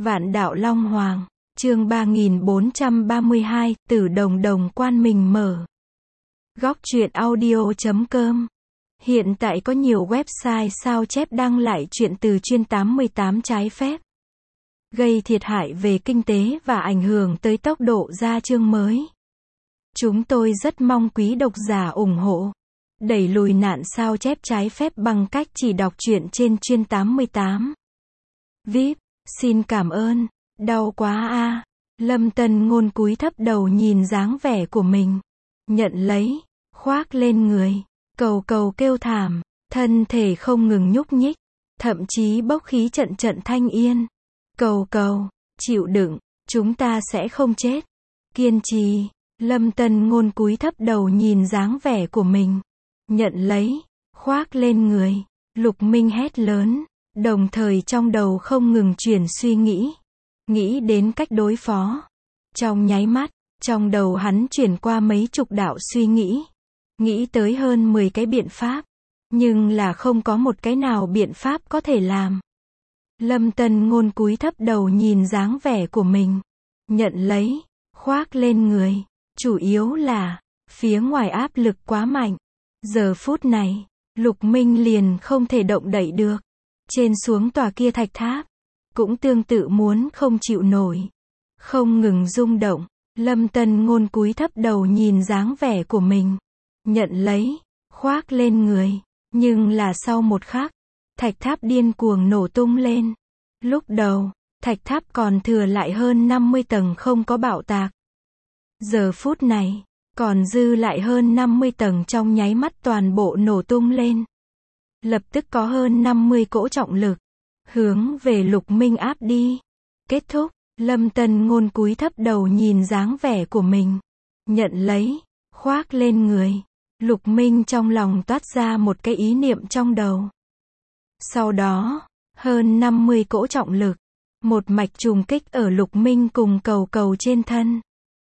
Vạn đạo Long Hoàng, chương 3432, Tử Đồng Đồng Quan mình mở. Góc truyện audio.com. Hiện tại có nhiều website sao chép đăng lại truyện từ chuyên 88 trái phép, gây thiệt hại về kinh tế và ảnh hưởng tới tốc độ ra chương mới. Chúng tôi rất mong quý độc giả ủng hộ, đẩy lùi nạn sao chép trái phép bằng cách chỉ đọc truyện trên chuyên 88. VIP, xin cảm ơn. Đau quá a. Lâm Tân Ngôn cúi thấp đầu nhìn dáng vẻ của mình, nhận lấy, khoác lên người, cầu cầu kêu thảm, thân thể không ngừng nhúc nhích, thậm chí bốc khí trận trận thanh yên. Cầu cầu, chịu đựng, chúng ta sẽ không chết. Kiên trì. Lâm Tân Ngôn cúi thấp đầu nhìn dáng vẻ của mình, nhận lấy, khoác lên người. Lục Minh hét lớn, đồng thời trong đầu không ngừng chuyển suy nghĩ đến cách đối phó. Trong nháy mắt, trong đầu hắn chuyển qua mấy chục đạo suy nghĩ tới hơn 10 cái biện pháp, nhưng là không có một cái nào biện pháp có thể làm. Lâm Tân Ngôn cúi thấp đầu nhìn dáng vẻ của mình, nhận lấy, khoác lên người. Chủ yếu là, phía ngoài áp lực quá mạnh. Giờ phút này, Lục Minh liền không thể động đậy được. Trên xuống tòa kia thạch tháp, cũng tương tự muốn không chịu nổi, không ngừng rung động. Lâm Tân Ngôn cúi thấp đầu nhìn dáng vẻ của mình, nhận lấy, khoác lên người. Nhưng là sau một khắc, thạch tháp điên cuồng nổ tung lên. Lúc đầu, thạch tháp còn thừa lại hơn 50 tầng không có bạo tạc. Giờ phút này, còn dư lại hơn 50 tầng trong nháy mắt toàn bộ nổ tung lên. Lập tức có hơn 50 cỗ trọng lực hướng về Lục Minh áp đi. Kết thúc. Lâm Tân Ngôn cúi thấp đầu nhìn dáng vẻ của mình, nhận lấy, khoác lên người. Lục Minh trong lòng toát ra một cái ý niệm trong đầu. Sau đó, hơn 50 cỗ trọng lực một mạch trùng kích ở Lục Minh cùng cầu cầu trên thân.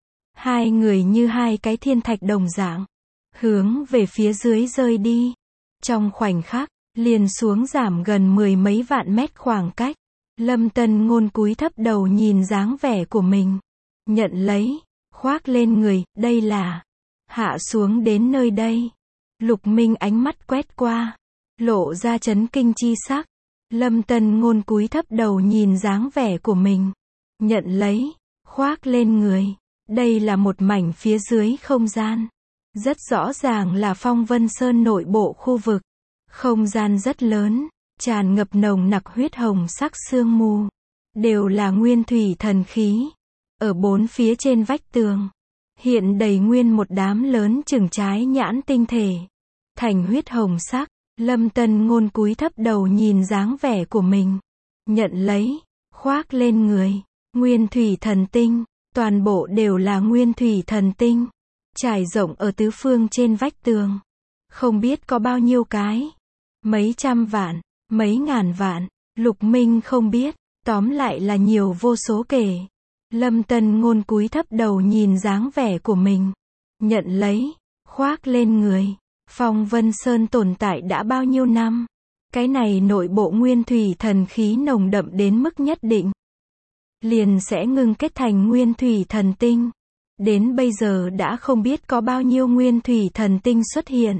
Hai người như hai cái thiên thạch đồng dạng, hướng về phía dưới rơi đi. Trong khoảnh khắc, liền xuống giảm gần 10 mấy vạn mét khoảng cách. Lâm Tân Ngôn cúi thấp đầu nhìn dáng vẻ của mình, nhận lấy, khoác lên người. Đây là hạ xuống đến nơi đây. Lục Minh ánh mắt quét qua, lộ ra chấn kinh chi sắc. Lâm Tân Ngôn cúi thấp đầu nhìn dáng vẻ của mình, nhận lấy, khoác lên người. Đây là một mảnh phía dưới không gian. Rất rõ ràng là Phong Vân Sơn nội bộ khu vực. Không gian rất lớn, tràn ngập nồng nặc huyết hồng sắc sương mù. Đều là nguyên thủy thần khí. Ở bốn phía trên vách tường, hiện đầy nguyên một đám lớn chừng trái nhãn tinh thể, thành huyết hồng sắc. Lâm Tân Ngôn cúi thấp đầu nhìn dáng vẻ của mình, nhận lấy, khoác lên người. Nguyên thủy thần tinh, toàn bộ đều là nguyên thủy thần tinh, trải rộng ở tứ phương trên vách tường. Không biết có bao nhiêu cái, mấy trăm vạn, mấy ngàn vạn, Lục Minh không biết, tóm lại là nhiều vô số kể. Lâm Tân Ngôn cúi thấp đầu nhìn dáng vẻ của mình, nhận lấy, khoác lên người. Phong Vân Sơn tồn tại đã bao nhiêu năm? Cái này nội bộ nguyên thủy thần khí nồng đậm đến mức nhất định, liền sẽ ngưng kết thành nguyên thủy thần tinh. Đến bây giờ đã không biết có bao nhiêu nguyên thủy thần tinh xuất hiện.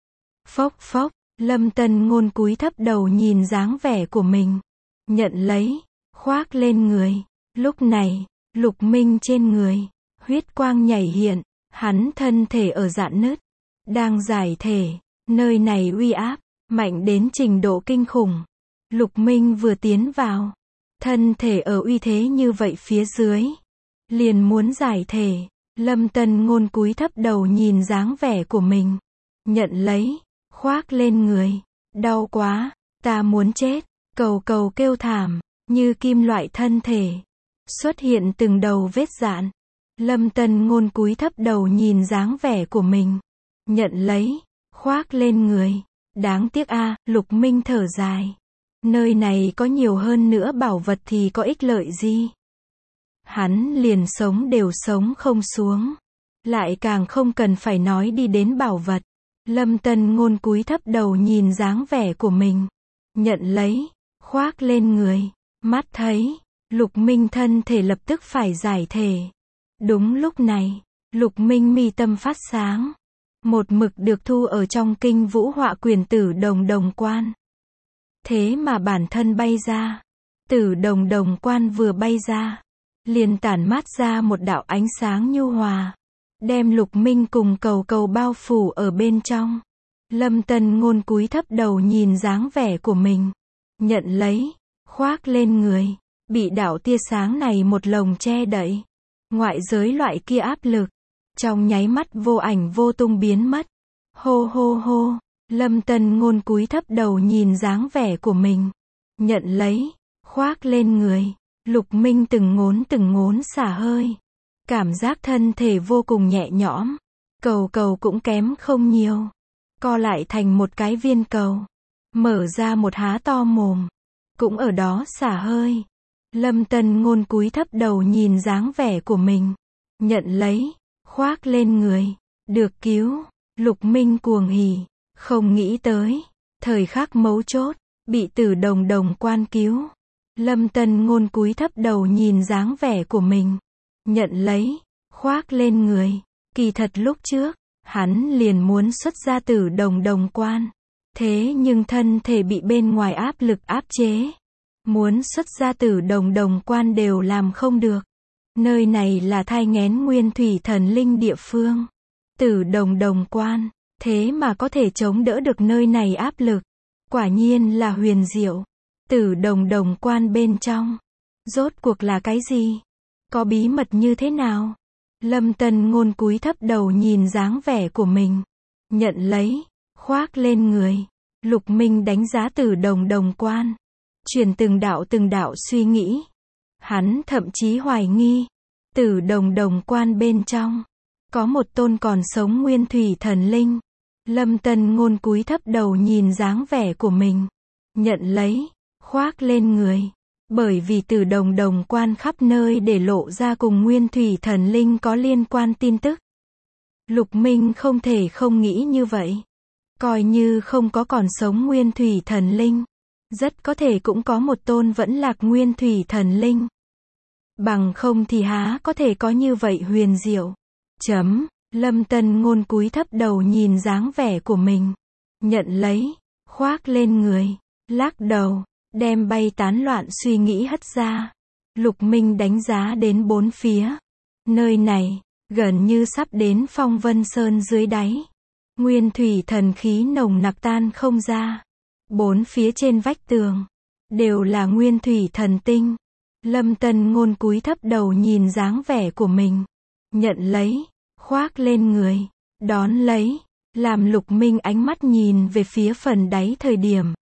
Phốc phốc, Lâm Tân Ngôn cúi thấp đầu nhìn dáng vẻ của mình, nhận lấy, khoác lên người. Lúc này, Lục Minh trên người, huyết quang nhảy hiện, hắn thân thể ở rạn nứt, đang giải thể. Nơi này uy áp mạnh đến trình độ kinh khủng. Lục Minh vừa tiến vào, thân thể ở uy thế như vậy phía dưới, liền muốn giải thể. Lâm Tân Ngôn cúi thấp đầu nhìn dáng vẻ của mình, nhận lấy, khoác lên người. Đau quá, ta muốn chết. Cầu cầu kêu thảm, như kim loại thân thể xuất hiện từng đầu vết rạn. Lâm Tân Ngôn cúi thấp đầu nhìn dáng vẻ của mình, nhận lấy, khoác lên người. Đáng tiếc a. Lục Minh thở dài. Nơi này có nhiều hơn nữa bảo vật thì có ích lợi gì? Hắn liền sống đều sống không xuống, lại càng không cần phải nói đi đến bảo vật. Lâm Tân Ngôn cúi thấp đầu nhìn dáng vẻ của mình, nhận lấy, khoác lên người. Mắt thấy, Lục Minh thân thể lập tức phải giải thể. Đúng lúc này, Lục Minh mi tâm phát sáng. Một mực được thu ở trong kinh vũ họa quyển Tử Đồng Đồng Quan. Thế mà bản thân bay ra. Tử Đồng Đồng Quan vừa bay ra, liền tản mát ra một đạo ánh sáng nhu hòa, đem Lục Minh cùng cầu cầu bao phủ ở bên trong. Lâm Tân Ngôn cúi thấp đầu nhìn dáng vẻ của mình, nhận lấy, khoác lên người, bị đạo tia sáng này một lồng che đậy. Ngoại giới loại kia áp lực, trong nháy mắt vô ảnh vô tung biến mất. Hô hô hô, Lâm Tân Ngôn cúi thấp đầu nhìn dáng vẻ của mình, nhận lấy, khoác lên người. Lục Minh từng ngốn xả hơi, cảm giác thân thể vô cùng nhẹ nhõm. Cầu cầu cũng kém không nhiều, co lại thành một cái viên cầu, mở ra một há to mồm, cũng ở đó xả hơi. Lâm Tân Ngôn cúi thấp đầu nhìn dáng vẻ của mình, nhận lấy, khoác lên người, được cứu. Lục Minh cuồng hỉ, không nghĩ tới, thời khắc mấu chốt, bị Tử Đồng Đồng Quan cứu. Lâm Tân Ngôn cúi thấp đầu nhìn dáng vẻ của mình, nhận lấy, khoác lên người. Kỳ thật lúc trước, hắn liền muốn xuất ra Tử Đồng Đồng Quan. Thế nhưng thân thể bị bên ngoài áp lực áp chế. Muốn xuất ra Tử Đồng Đồng Quan đều làm không được. Nơi này là thai nghén nguyên thủy thần linh địa phương. Tử Đồng Đồng Quan, thế mà có thể chống đỡ được nơi này áp lực. Quả nhiên là huyền diệu. Tử Đồng Đồng Quan bên trong, rốt cuộc là cái gì? Có bí mật như thế nào? Lâm Tân Ngôn cúi thấp đầu nhìn dáng vẻ của mình, nhận lấy, khoác lên người. Lục Minh đánh giá Tử Đồng Đồng Quan, truyền từng đạo suy nghĩ. Hắn thậm chí hoài nghi, Tử Đồng Đồng Quan bên trong, có một tôn còn sống nguyên thủy thần linh. Lâm Tân Ngôn cúi thấp đầu nhìn dáng vẻ của mình, nhận lấy, khoác lên người. Bởi vì Tử Đồng Đồng Quan khắp nơi để lộ ra cùng nguyên thủy thần linh có liên quan tin tức. Lục Minh không thể không nghĩ như vậy. Coi như không có còn sống nguyên thủy thần linh, rất có thể cũng có một tôn vẫn lạc nguyên thủy thần linh. Bằng không thì há có thể có như vậy huyền diệu. Lâm Tân Ngôn cúi thấp đầu nhìn dáng vẻ của mình, nhận lấy, khoác lên người, lắc đầu, đem bay tán loạn suy nghĩ hất ra. Lục Minh đánh giá đến bốn phía. Nơi này, gần như sắp đến Phong Vân Sơn dưới đáy. Nguyên thủy thần khí nồng nặc tan không ra. Bốn phía trên vách tường, đều là nguyên thủy thần tinh. Lâm Tân Ngôn cúi thấp đầu nhìn dáng vẻ của mình, nhận lấy, khoác lên người, đón lấy, làm Lục Minh ánh mắt nhìn về phía phần đáy thời điểm.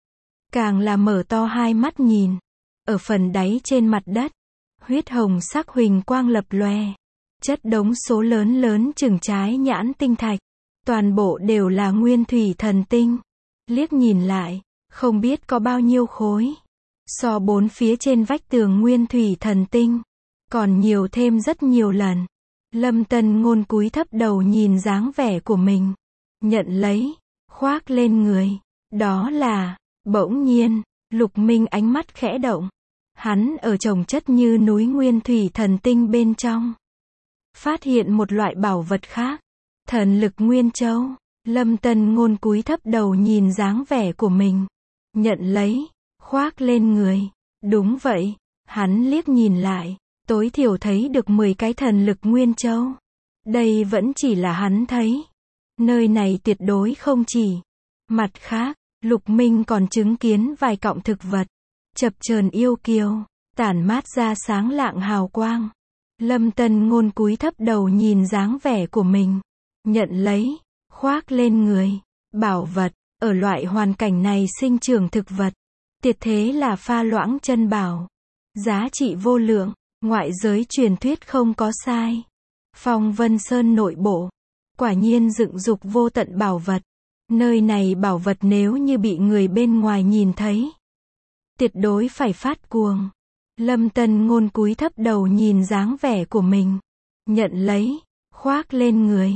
Càng là mở to hai mắt nhìn, ở phần đáy trên mặt đất, huyết hồng sắc huỳnh quang lập lòe, chất đống số lớn chừng trái nhãn tinh thạch, toàn bộ đều là nguyên thủy thần tinh. Liếc nhìn lại, không biết có bao nhiêu khối. So bốn phía trên vách tường nguyên thủy thần tinh, còn nhiều thêm rất nhiều lần. Lâm Tân Ngôn cúi thấp đầu nhìn dáng vẻ của mình, nhận lấy, khoác lên người. Đó là, bỗng nhiên, Lục Minh ánh mắt khẽ động. Hắn ở chồng chất như núi nguyên thủy thần tinh bên trong, phát hiện một loại bảo vật khác, thần lực nguyên châu. Lâm Tân Ngôn cúi thấp đầu nhìn dáng vẻ của mình, nhận lấy, khoác lên người. Đúng vậy, hắn liếc nhìn lại, tối thiểu thấy được 10 cái thần lực nguyên châu. Đây vẫn chỉ là hắn thấy. Nơi này tuyệt đối không chỉ. Mặt khác, Lục Minh còn chứng kiến vài cọng thực vật, chập chờn yêu kiều, tản mát ra sáng lạng hào quang. Lâm Tân Ngôn cúi thấp đầu nhìn dáng vẻ của mình, nhận lấy, khoác lên người. Bảo vật, ở loại hoàn cảnh này sinh trưởng thực vật, tuyệt thế là pha loãng chân bảo. Giá trị vô lượng, ngoại giới truyền thuyết không có sai. Phong Vân Sơn nội bộ, quả nhiên dựng dục vô tận bảo vật. Nơi này bảo vật nếu như bị người bên ngoài nhìn thấy, tuyệt đối phải phát cuồng. Lâm Tân Ngôn cúi thấp đầu nhìn dáng vẻ của mình, nhận lấy, khoác lên người.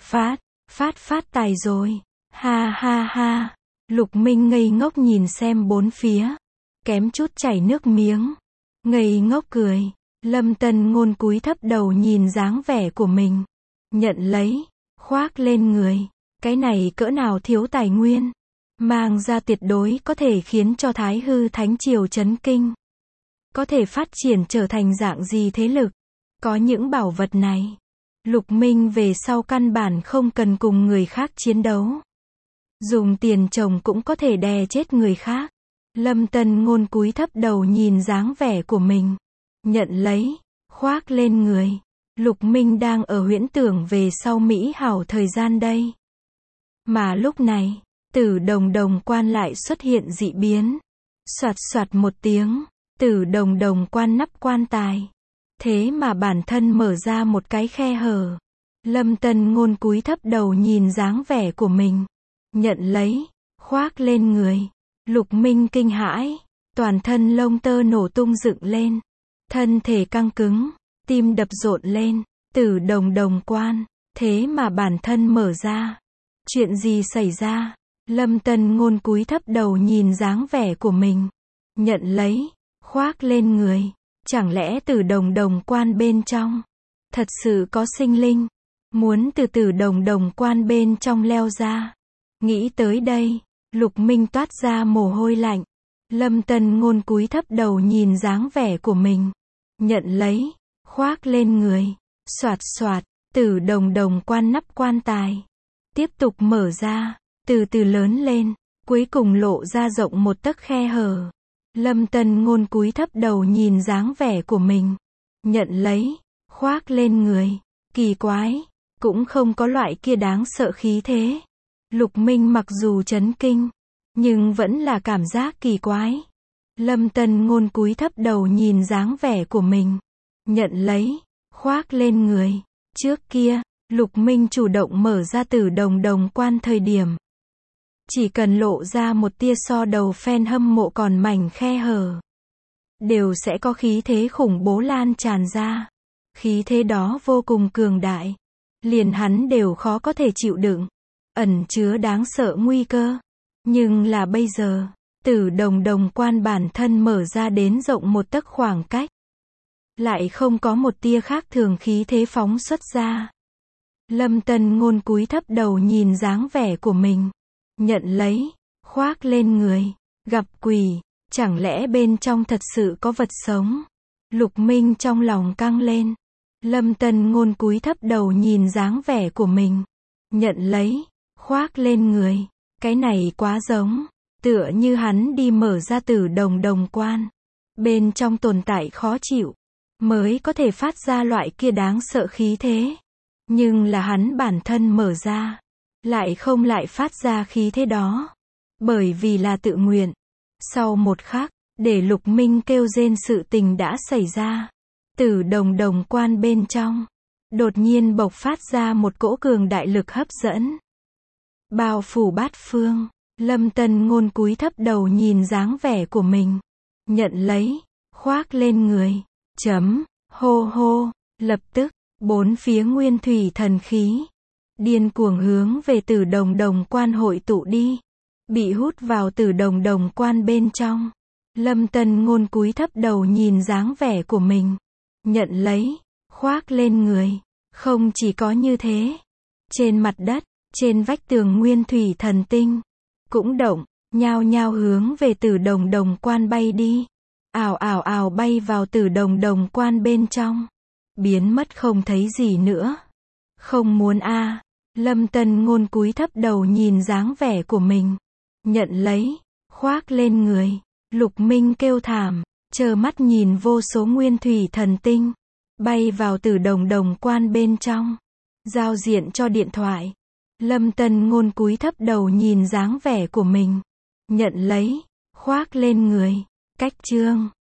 Phát tài rồi. Ha ha ha. Lục Minh ngây ngốc nhìn xem bốn phía, kém chút chảy nước miếng. Ngây ngốc cười. Lâm Tân Ngôn cúi thấp đầu nhìn dáng vẻ của mình. Nhận lấy. Khoác lên người. Cái này cỡ nào thiếu tài nguyên. Mang ra tuyệt đối có thể khiến cho Thái Hư Thánh Triều chấn kinh. Có thể phát triển trở thành dạng gì thế lực. Có những bảo vật này. Lục Minh về sau căn bản không cần cùng người khác chiến đấu. Dùng tiền trồng cũng có thể đè chết người khác. Lâm Tân Ngôn cúi thấp đầu nhìn dáng vẻ của mình. Nhận lấy. Khoác lên người. Lục Minh đang ở huyễn tưởng về sau mỹ hảo thời gian đây. Mà lúc này, Tử Đồng Đồng Quan lại xuất hiện dị biến. Soạt soạt một tiếng, Tử Đồng Đồng Quan nắp quan tài. Thế mà bản thân mở ra một cái khe hở. Lâm Tân Ngôn cúi thấp đầu nhìn dáng vẻ của mình. Nhận lấy. Khoác lên người. Lục Minh kinh hãi. Toàn thân lông tơ nổ tung dựng lên. Thân thể căng cứng. Tim đập rộn lên. Tử Đồng Đồng Quan. Thế mà bản thân mở ra. Chuyện gì xảy ra? Lâm Tân Ngôn cúi thấp đầu nhìn dáng vẻ của mình. Nhận lấy. Khoác lên người. Chẳng lẽ Tử Đồng Đồng Quan bên trong thật sự có sinh linh? Muốn từ Tử Đồng Đồng Quan bên trong leo ra. Nghĩ tới đây, Lục Minh toát ra mồ hôi lạnh. Lâm Tân Ngôn cúi thấp đầu nhìn dáng vẻ của mình. Nhận lấy. Khoác lên người. Soạt soạt. Tử Đồng Đồng Quan nắp quan tài. Tiếp tục mở ra. Từ từ lớn lên. Cuối cùng lộ ra rộng một tấc khe hở. Lâm Tân Ngôn cúi thấp đầu nhìn dáng vẻ của mình. Nhận lấy. Khoác lên người. Kỳ quái. Cũng không có loại kia đáng sợ khí thế. Lục Minh mặc dù chấn kinh, nhưng vẫn là cảm giác kỳ quái. Lâm Tân Ngôn cúi thấp đầu nhìn dáng vẻ của mình. Nhận lấy. Khoác lên người. Trước kia, Lục Minh chủ động mở ra Tử Đồng Đồng Quan thời điểm. Chỉ cần lộ ra một tia so đầu fan hâm mộ còn mảnh khe hở. Đều sẽ có khí thế khủng bố lan tràn ra. Khí thế đó vô cùng cường đại. Liền hắn đều khó có thể chịu đựng. Ẩn chứa đáng sợ nguy cơ. Nhưng là bây giờ, Tử Đồng Đồng Quan bản thân mở ra đến rộng một tấc khoảng cách. Lại không có một tia khác thường khí thế phóng xuất ra. Lâm Tân Ngôn cúi thấp đầu nhìn dáng vẻ của mình. Nhận lấy. Khoác lên người. Gặp quỷ. Chẳng lẽ bên trong thật sự có vật sống? Lục Minh trong lòng căng lên. Lâm Tân Ngôn cúi thấp đầu nhìn dáng vẻ của mình. Nhận lấy. Khoác lên người. Cái này quá giống. Tựa như hắn đi mở ra Tử Đồng Đồng Quan. Bên trong tồn tại khó chịu. Mới có thể phát ra loại kia đáng sợ khí thế. Nhưng là hắn bản thân mở ra. Lại không lại phát ra khí thế đó. Bởi vì là tự nguyện. Sau một khắc, để Lục Minh kêu rên sự tình đã xảy ra. Tử Đồng Đồng Quan bên trong. Đột nhiên bộc phát ra một cỗ cường đại lực hấp dẫn. Bao phủ bát phương. Lâm Tân Ngôn cúi thấp đầu nhìn dáng vẻ của mình. Nhận lấy. Khoác lên người. Chấm. Hô hô. Lập tức, bốn phía nguyên thủy thần khí. Điên cuồng hướng về Tử Đồng Đồng Quan hội tụ đi. Bị hút vào Tử Đồng Đồng Quan bên trong. Lâm Tân Ngôn cúi thấp đầu nhìn dáng vẻ của mình. Nhận lấy. Khoác lên người. Không chỉ có như thế. Trên mặt đất, trên vách tường nguyên thủy thần tinh. Cũng động, nhao nhao hướng về Tử Đồng Đồng Quan bay đi. Ào ào ào bay vào Tử Đồng Đồng Quan bên trong. Biến mất không thấy gì nữa. Không muốn a. Lâm Tân Ngôn cúi thấp đầu nhìn dáng vẻ của mình. Nhận lấy. Khoác lên người. Lục Minh kêu thảm. Trơ mắt nhìn vô số nguyên thủy thần tinh. Bay vào Tử Đồng Đồng Quan bên trong. Giao diện cho điện thoại. Lâm Tân Ngôn cúi thấp đầu nhìn dáng vẻ của mình. Nhận lấy. Khoác lên người. Cách chương